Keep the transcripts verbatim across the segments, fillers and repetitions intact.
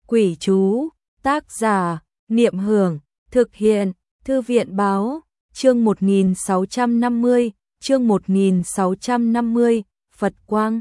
Quỷ chú, tác giả, Niệm Hưởng, thực hiện, Thư viện báo, chương một nghìn sáu trăm năm mươi, chương một nghìn sáu trăm năm mươi, Phật Quang.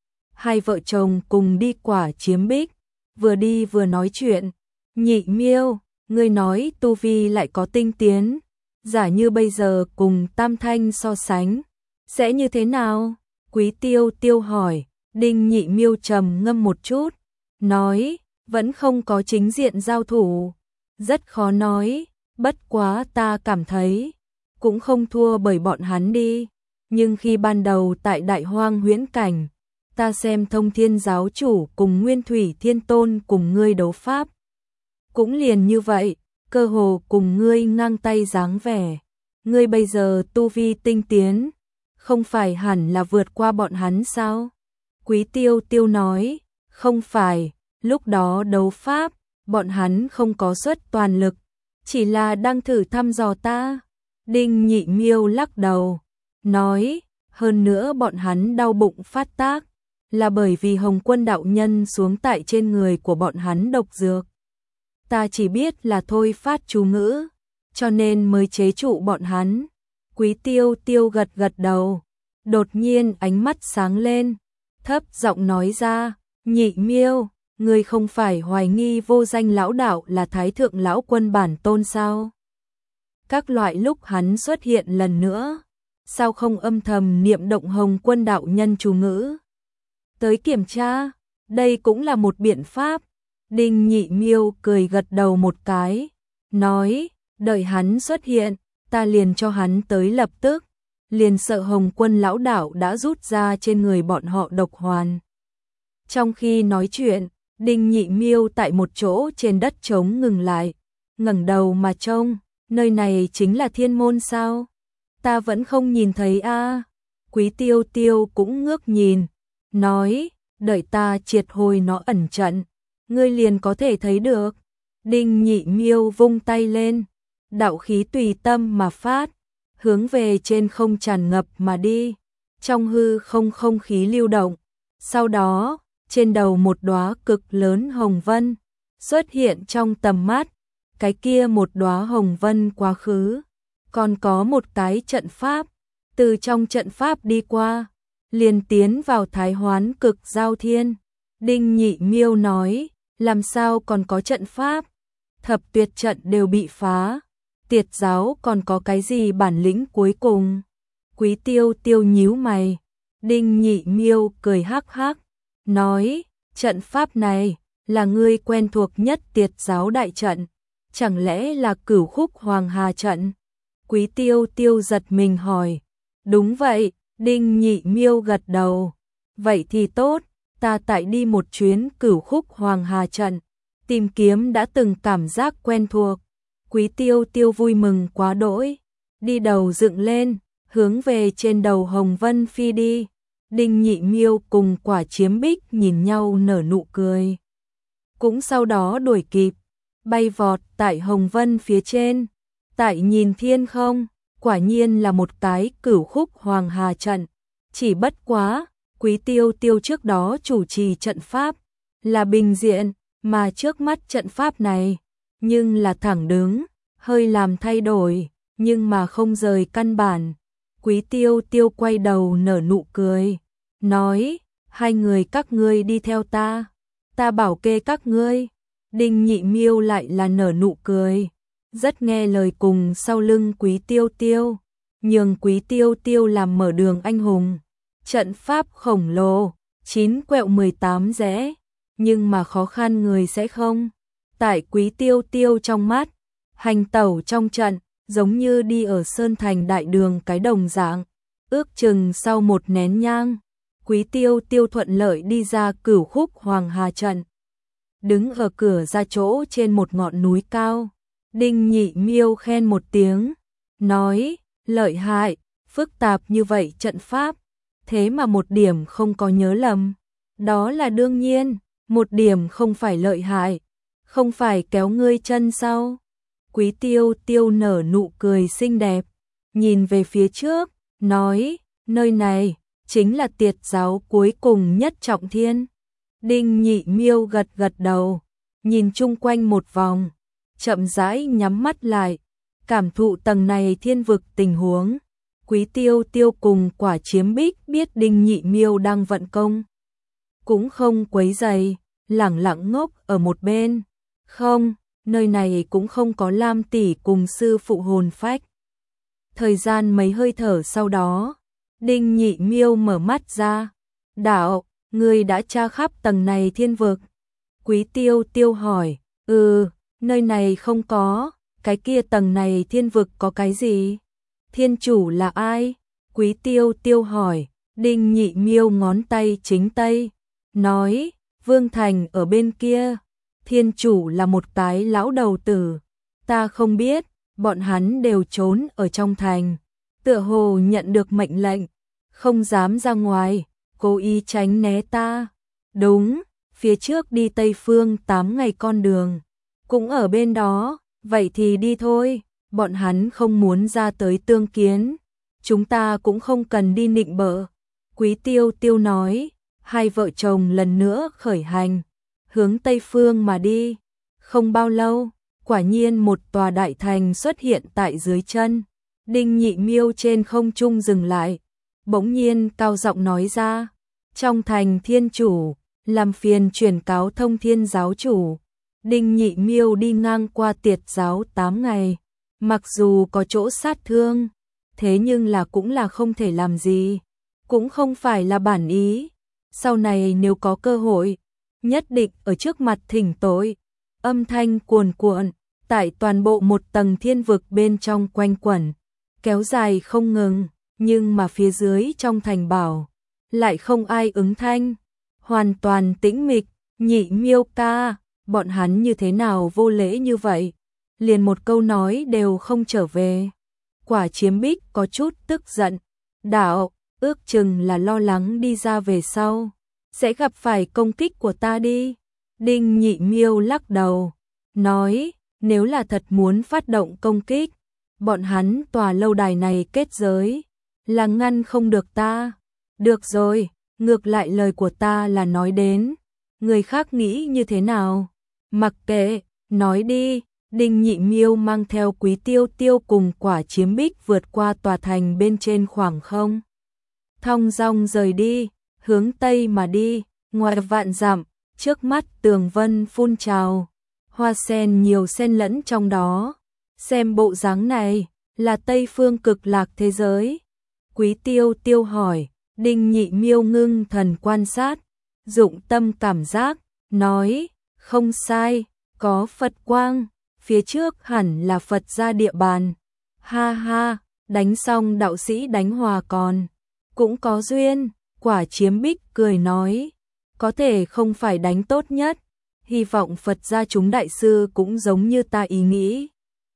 Hai vợ chồng cùng đi quả chiếm bích, vừa đi vừa nói chuyện. Nhị Miêu, ngươi nói tu vi lại có tinh tiến, giả như bây giờ cùng Tam Thanh so sánh, sẽ như thế nào? Quý Tiêu Tiêu hỏi. Đinh Nhị Miêu trầm ngâm một chút, nói, vẫn không có chính diện giao thủ, rất khó nói, bất quá ta cảm thấy, cũng không thua bởi bọn hắn đi, nhưng khi ban đầu tại Đại Hoang Huyễn Cảnh, ta xem Thông Thiên giáo chủ cùng Nguyên Thủy Thiên Tôn cùng ngươi đấu pháp, cũng liền như vậy, cơ hồ cùng ngươi ngang tay dáng vẻ, ngươi bây giờ tu vi tinh tiến, không phải hẳn là vượt qua bọn hắn sao? Quý Tiêu Tiêu nói, không phải, lúc đó đấu pháp, bọn hắn không có xuất toàn lực, chỉ là đang thử thăm dò ta. Đinh Nhị Miêu lắc đầu, nói, hơn nữa bọn hắn đau bụng phát tác, là bởi vì Hồng Quân đạo nhân xuống tại trên người của bọn hắn độc dược. Ta chỉ biết là thôi phát chú ngữ, cho nên mới chế trụ bọn hắn. Quý Tiêu Tiêu gật gật đầu, đột nhiên ánh mắt sáng lên, thấp giọng nói ra, Nhị Miêu, ngươi không phải hoài nghi vô danh lão đạo là Thái Thượng lão quân bản tôn sao? Các loại lúc hắn xuất hiện lần nữa, sao không âm thầm niệm động Hồng Quân đạo nhân chú ngữ? Tới kiểm tra, đây cũng là một biện pháp. Đinh Nhị Miêu cười gật đầu một cái, nói, đợi hắn xuất hiện, ta liền cho hắn tới lập tức. Liền sợ Hồng Quân lão đạo đã rút ra trên người bọn họ độc hoàn. Trong khi nói chuyện, Đinh Nhị Miêu tại một chỗ trên đất trống ngừng lại, ngẩng đầu mà trông, nơi này chính là thiên môn sao? Ta vẫn không nhìn thấy a. À. Quý Tiêu Tiêu cũng ngước nhìn, nói, đợi ta triệt hồi nó ẩn trận, ngươi liền có thể thấy được. Đinh Nhị Miêu vung tay lên, đạo khí tùy tâm mà phát, hướng về trên không tràn ngập mà đi, trong hư không không khí lưu động. Sau đó, trên đầu một đóa cực lớn hồng vân xuất hiện trong tầm mắt, cái kia một đóa hồng vân quá khứ, còn có một cái trận pháp, từ trong trận pháp đi qua, liền tiến vào Thái Hoán Cực Giao Thiên. Đinh Nhị Miêu nói, làm sao còn có trận pháp? Thập tuyệt trận đều bị phá. Tiệt giáo còn có cái gì bản lĩnh cuối cùng? Quý Tiêu Tiêu nhíu mày. Đinh Nhị Miêu cười hắc hắc, nói, trận pháp này là ngươi quen thuộc nhất tiệt giáo đại trận, chẳng lẽ là Cửu Khúc Hoàng Hà trận? Quý Tiêu Tiêu giật mình hỏi, đúng vậy. Đinh Nhị Miêu gật đầu, vậy thì tốt, ta tại đi một chuyến Cửu Khúc Hoàng Hà trận, tìm kiếm đã từng cảm giác quen thuộc. Quý Tiêu Tiêu vui mừng quá đỗi, đi đầu dựng lên, hướng về trên đầu Hồng Vân phi đi. Đinh Nhị Miêu cùng Quả Chiếm Bích nhìn nhau nở nụ cười, cũng sau đó đuổi kịp, bay vọt tại Hồng Vân phía trên. Tại nhìn thiên không, quả nhiên là một cái Cửu Khúc Hoàng Hà trận, chỉ bất quá, Quý Tiêu Tiêu trước đó chủ trì trận pháp là bình diện, mà trước mắt trận pháp này nhưng là thẳng đứng, hơi làm thay đổi, nhưng mà không rời căn bản. Quý Tiêu Tiêu quay đầu nở nụ cười, nói, hai người các ngươi đi theo ta, ta bảo kê các ngươi. Đinh Nhị Miêu lại là nở nụ cười, rất nghe lời cùng sau lưng Quý Tiêu Tiêu, nhường Quý Tiêu Tiêu làm mở đường anh hùng. Trận pháp khổng lồ, chín quẹo mười tám rẽ, nhưng mà khó khăn người sẽ không. Tại Quý Tiêu Tiêu trong mắt, hành tẩu trong trận, giống như đi ở Sơn Thành đại đường cái đồng dạng. Ước chừng sau một nén nhang, Quý Tiêu Tiêu thuận lợi đi ra Cửu Khúc Hoàng Hà trận. Đứng ở cửa ra chỗ trên một ngọn núi cao, Đinh Nhị Miêu khen một tiếng, nói, lợi hại, phức tạp như vậy trận pháp, thế mà một điểm không có nhớ lầm. Đó là đương nhiên, một điểm không phải lợi hại, không phải kéo ngươi chân sau. Quý Tiêu Tiêu nở nụ cười xinh đẹp, nhìn về phía trước, nói, nơi này chính là tiệt giáo cuối cùng nhất trọng thiên. Đinh Nhị Miêu gật gật đầu, nhìn chung quanh một vòng, chậm rãi nhắm mắt lại, cảm thụ tầng này thiên vực tình huống. Quý Tiêu Tiêu cùng Quả Chiếm Bích biết Đinh Nhị Miêu đang vận công, cũng không quấy rầy, lẳng lặng ngốc ở một bên. Không, nơi này cũng không có Lam tỷ cùng sư phụ hồn phách. Thời gian mấy hơi thở sau đó, Đinh Nhị Miêu mở mắt ra. Đạo, ngươi đã tra khắp tầng này thiên vực? Quý Tiêu Tiêu hỏi. Ừ, nơi này không có. Cái kia tầng này thiên vực có cái gì? Thiên chủ là ai? Quý Tiêu Tiêu hỏi. Đinh Nhị Miêu ngón tay chính tây, nói, Vương Thành ở bên kia. Thiên chủ là một cái lão đầu tử. Ta không biết, bọn hắn đều trốn ở trong thành. Tựa hồ nhận được mệnh lệnh, không dám ra ngoài, cố ý tránh né ta. Đúng, phía trước đi Tây Phương tám ngày con đường, cũng ở bên đó, vậy thì đi thôi. Bọn hắn không muốn ra tới tương kiến, chúng ta cũng không cần đi nịnh bợ. Quý Tiêu Tiêu nói. Hai vợ chồng lần nữa khởi hành, hướng Tây Phương mà đi. Không bao lâu, quả nhiên một tòa đại thành xuất hiện tại dưới chân. Đinh Nhị Miêu trên không trung dừng lại, bỗng nhiên cao giọng nói ra, trong thành thiên chủ, làm phiền truyền cáo thông thiên giáo chủ. Đinh Nhị Miêu đi ngang qua tiệt giáo tám ngày, mặc dù có chỗ sát thương, thế nhưng là cũng là không thể làm gì, cũng không phải là bản ý. Sau này nếu có cơ hội, nhất định ở trước mặt thỉnh tội. Âm thanh cuồn cuộn, tại toàn bộ một tầng thiên vực bên trong quanh quẩn, kéo dài không ngừng, nhưng mà phía dưới trong thành bảo, lại không ai ứng thanh, hoàn toàn tĩnh mịch. Nhị Miêu ca, bọn hắn như thế nào vô lễ như vậy, liền một câu nói đều không trở về. Quả Chiếm Bích có chút tức giận, đạo, ước chừng là lo lắng đi ra về sau sẽ gặp phải công kích của ta đi. Đinh Nhị Miêu lắc đầu, nói, nếu là thật muốn phát động công kích, bọn hắn tòa lâu đài này kết giới, là ngăn không được ta. Được rồi, ngược lại lời của ta là nói đến, người khác nghĩ như thế nào? Mặc kệ, nói đi. Đinh Nhị Miêu mang theo Quý Tiêu Tiêu cùng Quả Chiếm Bích vượt qua tòa thành bên trên khoảng không, thong dong rời đi, hướng Tây mà đi. Ngoài vạn dặm, trước mắt tường vân phun trào, hoa sen nhiều xen lẫn trong đó. Xem bộ dáng này, là Tây Phương Cực Lạc thế giới. Quý Tiêu Tiêu hỏi. Đinh Nhị Miêu ngưng thần quan sát, dụng tâm cảm giác, nói, không sai, có Phật quang, phía trước hẳn là Phật gia địa bàn. Ha ha, đánh xong đạo sĩ đánh hòa còn, cũng có duyên. Quả Chiếm Bích cười nói, có thể không phải đánh tốt nhất, hy vọng Phật gia chúng đại sư cũng giống như ta ý nghĩ.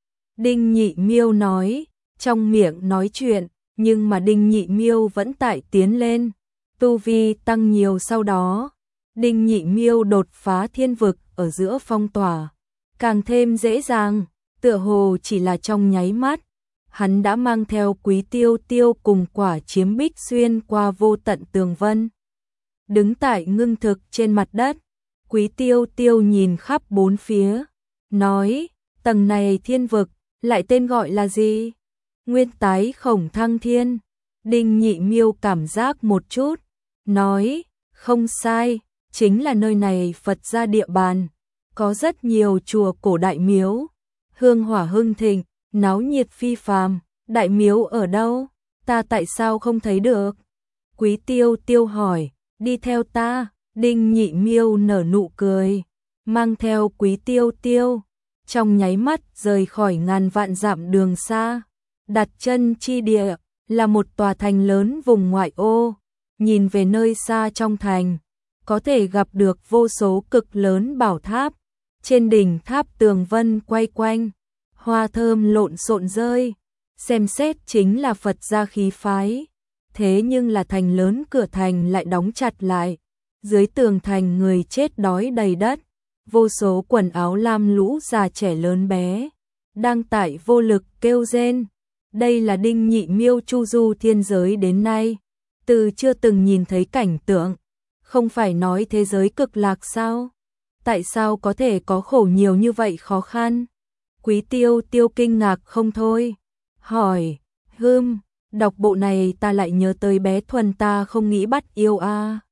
Đinh Nhị Miêu nói, trong miệng nói chuyện, nhưng mà Đinh Nhị Miêu vẫn tại tiến lên, tu vi tăng nhiều. Sau đó, Đinh Nhị Miêu đột phá thiên vực ở giữa phong tỏa, càng thêm dễ dàng, tựa hồ chỉ là trong nháy mắt, hắn đã mang theo Quý Tiêu Tiêu cùng Quả Chiếm Bích xuyên qua vô tận tường vân. Đứng tại ngưng thực trên mặt đất, Quý Tiêu Tiêu nhìn khắp bốn phía, nói, tầng này thiên vực, lại tên gọi là gì? Nguyên Tái Khổng Thăng Thiên. Đinh Nhị Miêu cảm giác một chút, nói, không sai, chính là nơi này Phật gia địa bàn, có rất nhiều chùa cổ đại miếu, hương hỏa hưng thịnh, náo nhiệt phi phàm. Đại miếu ở đâu? Ta tại sao không thấy được? Quý Tiêu Tiêu hỏi. Đi theo ta. Đinh Nhị Miêu nở nụ cười, mang theo Quý Tiêu Tiêu, trong nháy mắt rời khỏi ngàn vạn dặm đường xa. Đặt chân chi địa là một tòa thành lớn vùng ngoại ô. Nhìn về nơi xa trong thành, có thể gặp được vô số cực lớn bảo tháp. Trên đỉnh tháp tường vân quay quanh, hoa thơm lộn xộn rơi, xem xét chính là Phật gia khí phái. Thế nhưng là thành lớn cửa thành lại đóng chặt lại, dưới tường thành người chết đói đầy đất, vô số quần áo lam lũ già trẻ lớn bé, đang tại vô lực kêu rên. Đây là Đinh Nhị Miêu chu du thiên giới đến nay, từ chưa từng nhìn thấy cảnh tượng, không phải nói thế giới cực lạc sao? Tại sao có thể có khổ nhiều như vậy khó khăn? Quý tiêu tiêu kinh ngạc không thôi. Hỏi, hưm, đọc bộ này ta lại nhớ tới bé Thuần ta không nghĩ bắt yêu a.